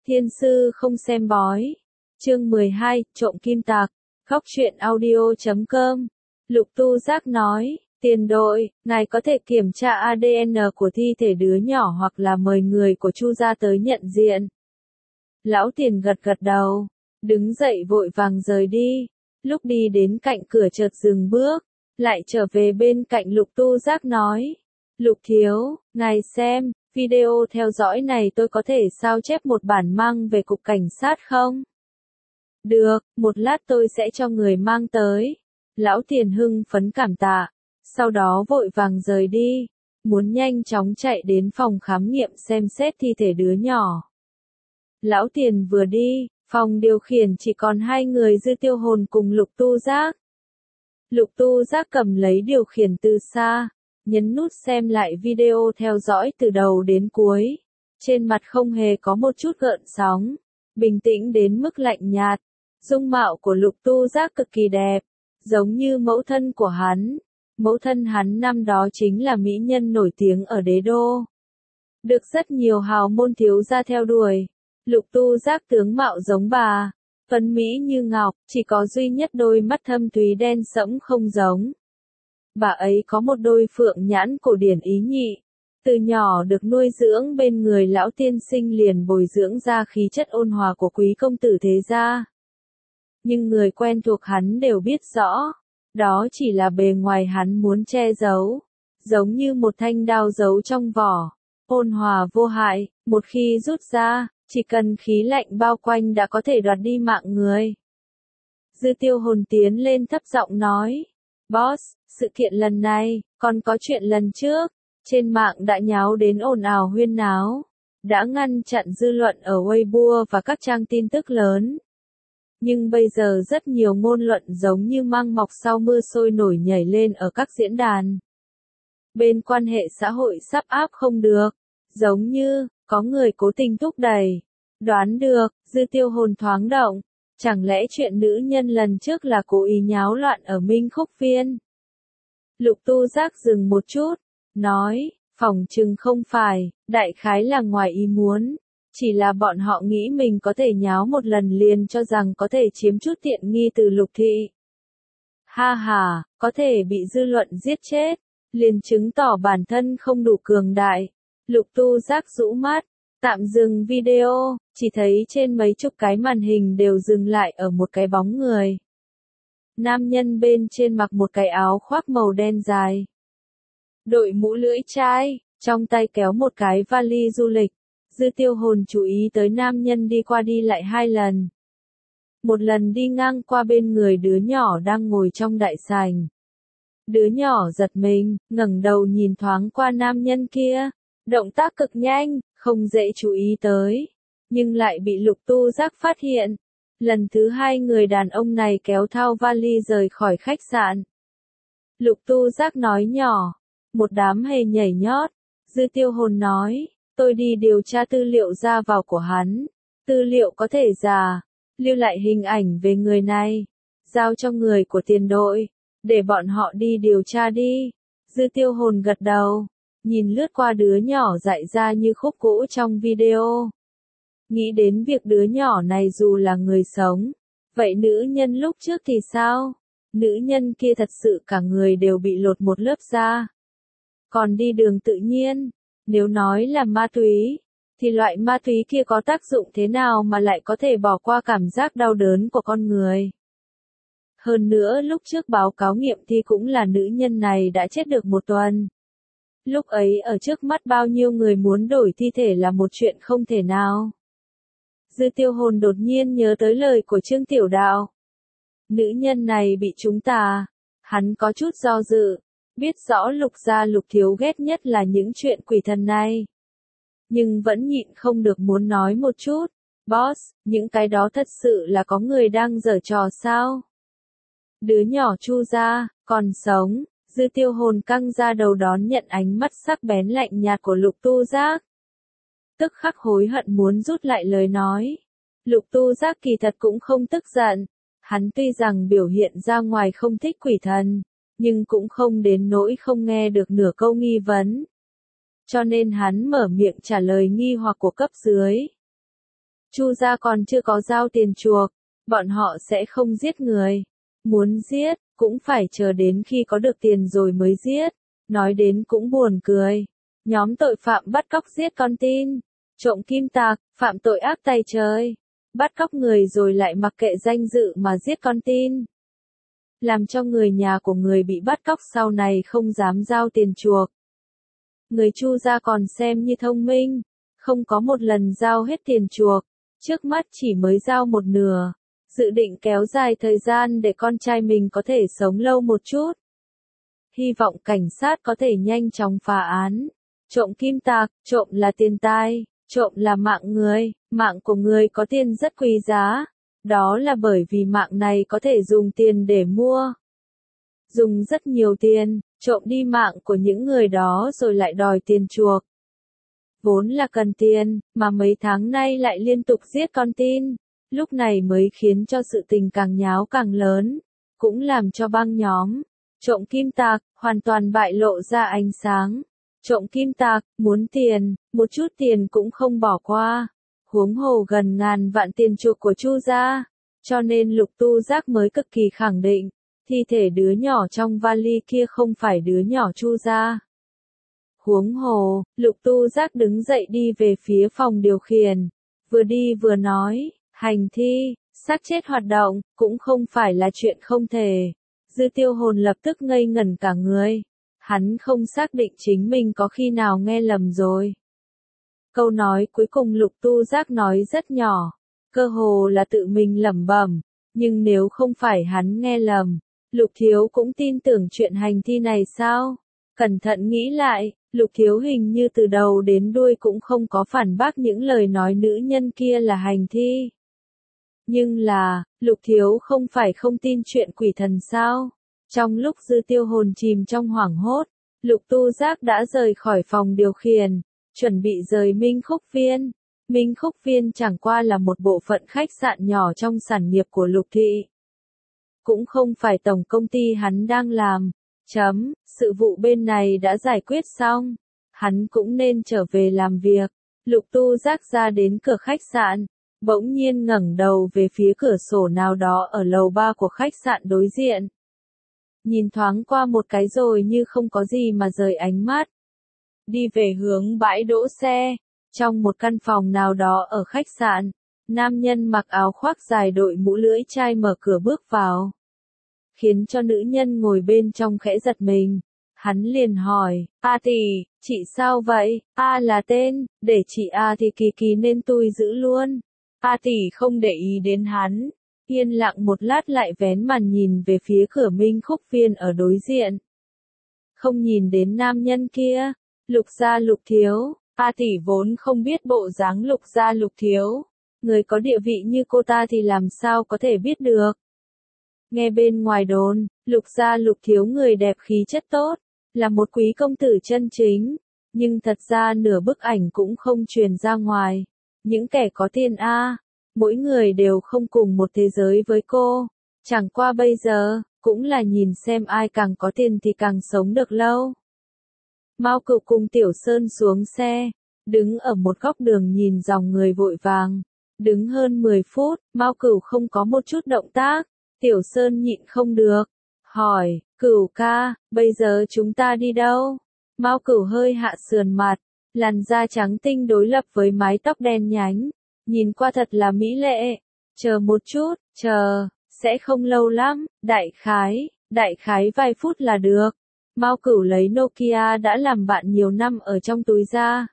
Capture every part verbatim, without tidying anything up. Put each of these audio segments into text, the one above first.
Thiên sư không xem bói. Chương mười hai, trộm kim tạc. Góc truyện audio chấm com. Lục Tu Giác nói, tiền đội, ngài có thể kiểm tra a đê en của thi thể đứa nhỏ hoặc là mời người của Chu gia tới nhận diện. Lão Tiền gật gật đầu, đứng dậy vội vàng rời đi. Lúc đi đến cạnh cửa chợt dừng bước, lại trở về bên cạnh Lục Tu Giác nói, Lục thiếu, ngài xem, video theo dõi này tôi có thể sao chép một bản mang về cục cảnh sát không? Được, một lát tôi sẽ cho người mang tới. Lão Tiền hưng phấn cảm tạ, sau đó vội vàng rời đi, muốn nhanh chóng chạy đến phòng khám nghiệm xem xét thi thể đứa nhỏ. Lão Tiền vừa đi, phòng điều khiển chỉ còn hai người Dư Tiêu Hồn cùng Lục Tu Giác. Lục Tu Giác cầm lấy điều khiển từ xa, nhấn nút xem lại video theo dõi từ đầu đến cuối. Trên mặt không hề có một chút gợn sóng, bình tĩnh đến mức lạnh nhạt. Dung mạo của Lục Tu Giác cực kỳ đẹp, giống như mẫu thân của hắn. Mẫu thân hắn năm đó chính là mỹ nhân nổi tiếng ở đế đô, được rất nhiều hào môn thiếu gia theo đuổi. Lục Tu Giác tướng mạo giống bà, phấn mỹ như ngọc, chỉ có duy nhất đôi mắt thâm thúy đen sẫm không giống. Bà ấy có một đôi phượng nhãn cổ điển ý nhị, từ nhỏ được nuôi dưỡng bên người lão tiên sinh liền bồi dưỡng ra khí chất ôn hòa của quý công tử thế gia. Nhưng người quen thuộc hắn đều biết rõ, đó chỉ là bề ngoài hắn muốn che giấu, giống như một thanh đao giấu trong vỏ, ôn hòa vô hại, một khi rút ra, chỉ cần khí lạnh bao quanh đã có thể đoạt đi mạng người. Dư Tiêu Hồn tiến lên thấp giọng nói, Boss, sự kiện lần này, còn có chuyện lần trước, trên mạng đã nháo đến ồn ào huyên náo, đã ngăn chặn dư luận ở Weibo và các trang tin tức lớn. Nhưng bây giờ rất nhiều ngôn luận giống như măng mọc sau mưa sôi nổi nhảy lên ở các diễn đàn. Bên quan hệ xã hội sắp áp không được, giống như, có người cố tình thúc đẩy. Đoán được, Dư Tiêu Hồn thoáng động, chẳng lẽ chuyện nữ nhân lần trước là cố ý nháo loạn ở Minh Khúc Viên? Lục Tu Giác dừng một chút, nói, phỏng chừng không phải, đại khái là ngoài ý muốn. Chỉ là bọn họ nghĩ mình có thể nháo một lần liền cho rằng có thể chiếm chút tiện nghi từ Lục thị. Ha ha, có thể bị dư luận giết chết, liền chứng tỏ bản thân không đủ cường đại. Lục Tu Giác rũ mắt, tạm dừng video, chỉ thấy trên mấy chục cái màn hình đều dừng lại ở một cái bóng người. Nam nhân bên trên mặc một cái áo khoác màu đen dài, đội mũ lưỡi chai, trong tay kéo một cái vali du lịch. Dư Tiêu Hồn chú ý tới nam nhân đi qua đi lại hai lần. Một lần đi ngang qua bên người đứa nhỏ đang ngồi trong đại sảnh. Đứa nhỏ giật mình, ngẩng đầu nhìn thoáng qua nam nhân kia. Động tác cực nhanh, không dễ chú ý tới. Nhưng lại bị Lục Tu Giác phát hiện. Lần thứ hai người đàn ông này kéo thao vali rời khỏi khách sạn. Lục Tu Giác nói nhỏ. Một đám hề nhảy nhót. Dư Tiêu Hồn nói. Tôi đi điều tra tư liệu ra vào của hắn. Tư liệu có thể giả, lưu lại hình ảnh về người này, giao cho người của tiền đội, để bọn họ đi điều tra đi. Dư Tiêu Hồn gật đầu, nhìn lướt qua đứa nhỏ dại ra như khúc gỗ trong video. Nghĩ đến việc đứa nhỏ này dù là người sống, vậy nữ nhân lúc trước thì sao? Nữ nhân kia thật sự cả người đều bị lột một lớp da. Còn đi đường tự nhiên. Nếu nói là ma túy, thì loại ma túy kia có tác dụng thế nào mà lại có thể bỏ qua cảm giác đau đớn của con người? Hơn nữa lúc trước báo cáo nghiệm thi cũng là nữ nhân này đã chết được một tuần. Lúc ấy ở trước mắt bao nhiêu người muốn đổi thi thể là một chuyện không thể nào. Dư Tiêu Hồn đột nhiên nhớ tới lời của Trương Tiểu Đạo. Nữ nhân này bị chúng ta, hắn có chút do dự. Biết rõ Lục gia Lục thiếu ghét nhất là những chuyện quỷ thần này. Nhưng vẫn nhịn không được muốn nói một chút. Boss, những cái đó thật sự là có người đang giở trò sao? Đứa nhỏ Chu gia, còn sống. Dư Tiêu Hồn căng ra đầu đón nhận ánh mắt sắc bén lạnh nhạt của Lục Tu Giác. Tức khắc hối hận muốn rút lại lời nói. Lục Tu Giác kỳ thật cũng không tức giận. Hắn tuy rằng biểu hiện ra ngoài không thích quỷ thần, nhưng cũng không đến nỗi không nghe được nửa câu nghi vấn. Cho nên hắn mở miệng trả lời nghi hoặc của cấp dưới. Chu gia còn chưa có giao tiền chuộc, bọn họ sẽ không giết người. Muốn giết, cũng phải chờ đến khi có được tiền rồi mới giết. Nói đến cũng buồn cười. Nhóm tội phạm bắt cóc giết con tin, trộm kim tạc, phạm tội ác tày trời. Bắt cóc người rồi lại mặc kệ danh dự mà giết con tin. Làm cho người nhà của người bị bắt cóc sau này không dám giao tiền chuộc. Người Chu gia còn xem như thông minh, không có một lần giao hết tiền chuộc, trước mắt chỉ mới giao một nửa, dự định kéo dài thời gian để con trai mình có thể sống lâu một chút. Hy vọng cảnh sát có thể nhanh chóng phá án. Trộm kim tạc, trộm là tiền tai, trộm là mạng người, mạng của người có tiền rất quý giá. Đó là bởi vì mạng này có thể dùng tiền để mua. Dùng rất nhiều tiền, trộm đi mạng của những người đó rồi lại đòi tiền chuộc. Vốn là cần tiền, mà mấy tháng nay lại liên tục giết con tin. Lúc này mới khiến cho sự tình càng nháo càng lớn, cũng làm cho băng nhóm trộm kim tạc hoàn toàn bại lộ ra ánh sáng. Trộm kim tạc, muốn tiền, một chút tiền cũng không bỏ qua. Huống hồ gần ngàn vạn tiền chuộc của Chu gia, cho nên Lục Tu Giác mới cực kỳ khẳng định, thi thể đứa nhỏ trong vali kia không phải đứa nhỏ Chu gia. Huống hồ, Lục Tu Giác đứng dậy đi về phía phòng điều khiển, vừa đi vừa nói, hành thi, xác chết hoạt động, cũng không phải là chuyện không thể. Dư Tiêu Hồn lập tức ngây ngẩn cả người. Hắn không xác định chính mình có khi nào nghe lầm rồi. Câu nói cuối cùng Lục Tu Giác nói rất nhỏ, cơ hồ là tự mình lẩm bẩm, nhưng nếu không phải hắn nghe lầm, Lục Thiếu cũng tin tưởng chuyện hành thi này sao? Cẩn thận nghĩ lại, Lục Thiếu hình như từ đầu đến đuôi cũng không có phản bác những lời nói nữ nhân kia là hành thi. Nhưng là, Lục Thiếu không phải không tin chuyện quỷ thần sao? Trong lúc Dư Tiêu Hồn chìm trong hoảng hốt, Lục Tu Giác đã rời khỏi phòng điều khiển, chuẩn bị rời Minh Khúc Viên. Minh Khúc Viên chẳng qua là một bộ phận khách sạn nhỏ trong sản nghiệp của Lục Thị. Cũng không phải tổng công ty hắn đang làm. Chấm, sự vụ bên này đã giải quyết xong. Hắn cũng nên trở về làm việc. Lục Tu Giác ra đến cửa khách sạn, bỗng nhiên ngẩng đầu về phía cửa sổ nào đó ở lầu ba của khách sạn đối diện. Nhìn thoáng qua một cái rồi như không có gì mà rời ánh mắt. Đi về hướng bãi đỗ xe, trong một căn phòng nào đó ở khách sạn, nam nhân mặc áo khoác dài đội mũ lưỡi chai mở cửa bước vào. Khiến cho nữ nhân ngồi bên trong khẽ giật mình. Hắn liền hỏi, A tỷ, chị sao vậy? A là tên, để chị A thì kỳ kỳ nên tôi giữ luôn. A tỷ không để ý đến hắn. Yên lặng một lát lại vén màn nhìn về phía cửa Minh Khúc Viên ở đối diện. Không nhìn đến nam nhân kia. Lục gia Lục Thiếu. A tỷ vốn không biết bộ dáng Lục gia Lục Thiếu. Người có địa vị như cô ta thì làm sao có thể biết được. Nghe bên ngoài đồn, Lục gia Lục Thiếu người đẹp khí chất tốt, là một quý công tử chân chính. Nhưng thật ra nửa bức ảnh cũng không truyền ra ngoài. Những kẻ có tiền a, mỗi người đều không cùng một thế giới với cô. Chẳng qua bây giờ, cũng là nhìn xem ai càng có tiền thì càng sống được lâu. Mao Cửu cùng Tiểu Sơn xuống xe, đứng ở một góc đường nhìn dòng người vội vàng. Đứng hơn mười phút, Mao Cửu không có một chút động tác. Tiểu Sơn nhịn không được, hỏi, Cửu ca, bây giờ chúng ta đi đâu? Mao Cửu hơi hạ sườn mặt, làn da trắng tinh đối lập với mái tóc đen nhánh, nhìn qua thật là mỹ lệ. Chờ một chút, chờ, sẽ không lâu lắm, đại khái, đại khái vài phút là được. Mao Cửu lấy Nokia đã làm bạn nhiều năm ở trong túi ra.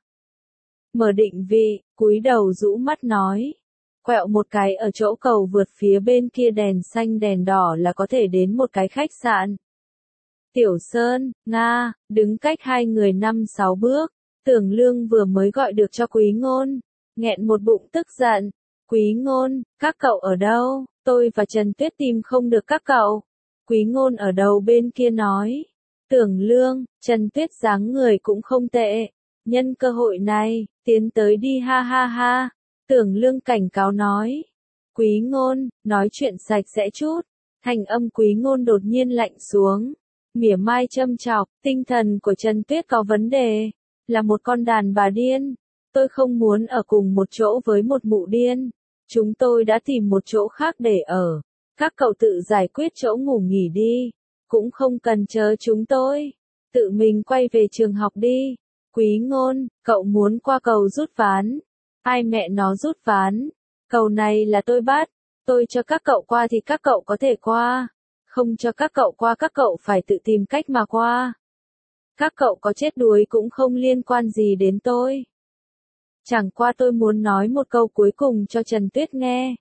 Mở định vị, cúi đầu rũ mắt nói. Quẹo một cái ở chỗ cầu vượt phía bên kia đèn xanh đèn đỏ là có thể đến một cái khách sạn. Tiểu Sơn, Nga, đứng cách hai người năm sáu bước. Tưởng Lương vừa mới gọi được cho Quý Ngôn. Nghẹn một bụng tức giận. Quý Ngôn, các cậu ở đâu? Tôi và Trần Tuyết tìm không được các cậu. Quý Ngôn ở đầu bên kia nói. Tưởng Lương, Trần Tuyết dáng người cũng không tệ. Nhân cơ hội này, tiến tới đi ha ha ha. Tưởng Lương cảnh cáo nói. Quý Ngôn, nói chuyện sạch sẽ chút. Thành âm Quý Ngôn đột nhiên lạnh xuống. Mỉa mai châm chọc, tinh thần của Trần Tuyết có vấn đề. Là một con đàn bà điên. Tôi không muốn ở cùng một chỗ với một mụ điên. Chúng tôi đã tìm một chỗ khác để ở. Các cậu tự giải quyết chỗ ngủ nghỉ đi. Cũng không cần chờ chúng tôi. Tự mình quay về trường học đi. Quý Ngôn, cậu muốn qua cầu rút ván. Ai mẹ nó rút ván? Cầu này là tôi bắt. Tôi cho các cậu qua thì các cậu có thể qua. Không cho các cậu qua các cậu phải tự tìm cách mà qua. Các cậu có chết đuối cũng không liên quan gì đến tôi. Chẳng qua tôi muốn nói một câu cuối cùng cho Trần Tuyết nghe.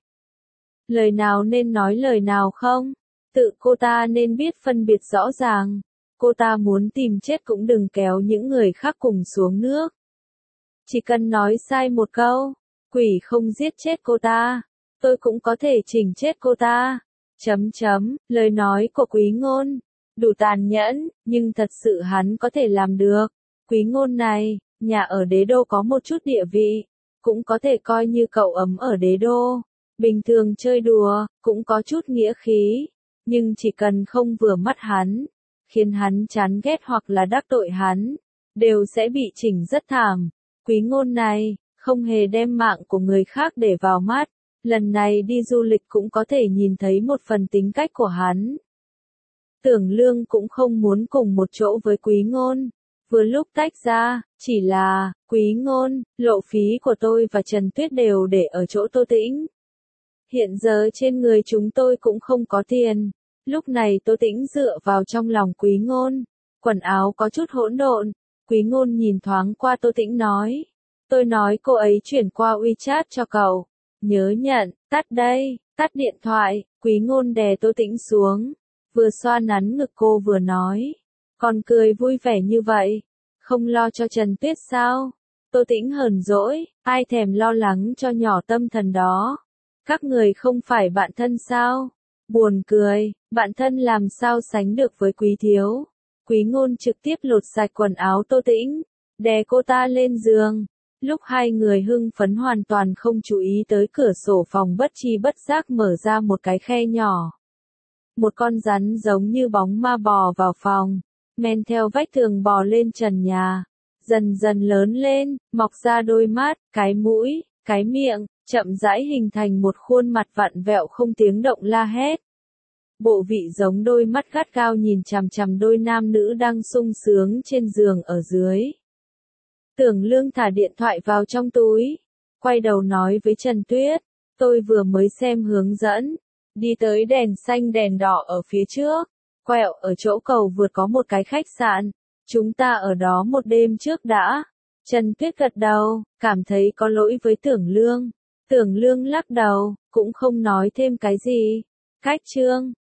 Lời nào nên nói lời nào không? Tự cô ta nên biết phân biệt rõ ràng. Cô ta muốn tìm chết cũng đừng kéo những người khác cùng xuống nước. Chỉ cần nói sai một câu, quỷ không giết chết cô ta, tôi cũng có thể chỉnh chết cô ta. Chấm chấm, lời nói của Quý Ngôn, đủ tàn nhẫn, nhưng thật sự hắn có thể làm được. Quý Ngôn này, nhà ở đế đô có một chút địa vị, cũng có thể coi như cậu ấm ở đế đô. Bình thường chơi đùa, cũng có chút nghĩa khí, nhưng chỉ cần không vừa mắt hắn, khiến hắn chán ghét hoặc là đắc tội hắn, đều sẽ bị chỉnh rất thảm. Quý Ngôn này, không hề đem mạng của người khác để vào mắt, lần này đi du lịch cũng có thể nhìn thấy một phần tính cách của hắn. Tưởng Lương cũng không muốn cùng một chỗ với Quý Ngôn, vừa lúc tách ra, chỉ là, Quý Ngôn, lộ phí của tôi và Trần Tuyết đều để ở chỗ Tô Tĩnh. Hiện giờ trên người chúng tôi cũng không có tiền. Lúc này Tô Tĩnh dựa vào trong lòng Quý Ngôn, quần áo có chút hỗn độn. Quý Ngôn nhìn thoáng qua Tô Tĩnh nói, tôi nói cô ấy chuyển qua WeChat cho cậu. Nhớ nhận, tắt đây, tắt điện thoại. Quý Ngôn đè Tô Tĩnh xuống, vừa xoa nắn ngực cô vừa nói, còn cười vui vẻ như vậy, không lo cho Trần Tuyết sao? Tô Tĩnh hờn dỗi, ai thèm lo lắng cho nhỏ tâm thần đó. Các người không phải bạn thân sao? Buồn cười, bạn thân làm sao sánh được với Quý thiếu. Quý Ngôn trực tiếp lột sạch quần áo Tô Tĩnh, đè cô ta lên giường. Lúc hai người hưng phấn hoàn toàn không chú ý tới cửa sổ phòng bất chi bất giác mở ra một cái khe nhỏ. Một con rắn giống như bóng ma bò vào phòng, men theo vách tường bò lên trần nhà, dần dần lớn lên, mọc ra đôi mắt, cái mũi, cái miệng, chậm rãi hình thành một khuôn mặt vặn vẹo không tiếng động la hét. Bộ vị giống đôi mắt gắt gao nhìn chằm chằm đôi nam nữ đang sung sướng trên giường ở dưới. Tưởng Lương thả điện thoại vào trong túi, quay đầu nói với Trần Tuyết, tôi vừa mới xem hướng dẫn, đi tới đèn xanh đèn đỏ ở phía trước, quẹo ở chỗ cầu vượt có một cái khách sạn, chúng ta ở đó một đêm trước đã. Trần Tuyết gật đầu, cảm thấy có lỗi với Tưởng Lương. Tưởng Lương lắc đầu, cũng không nói thêm cái gì. Cách chương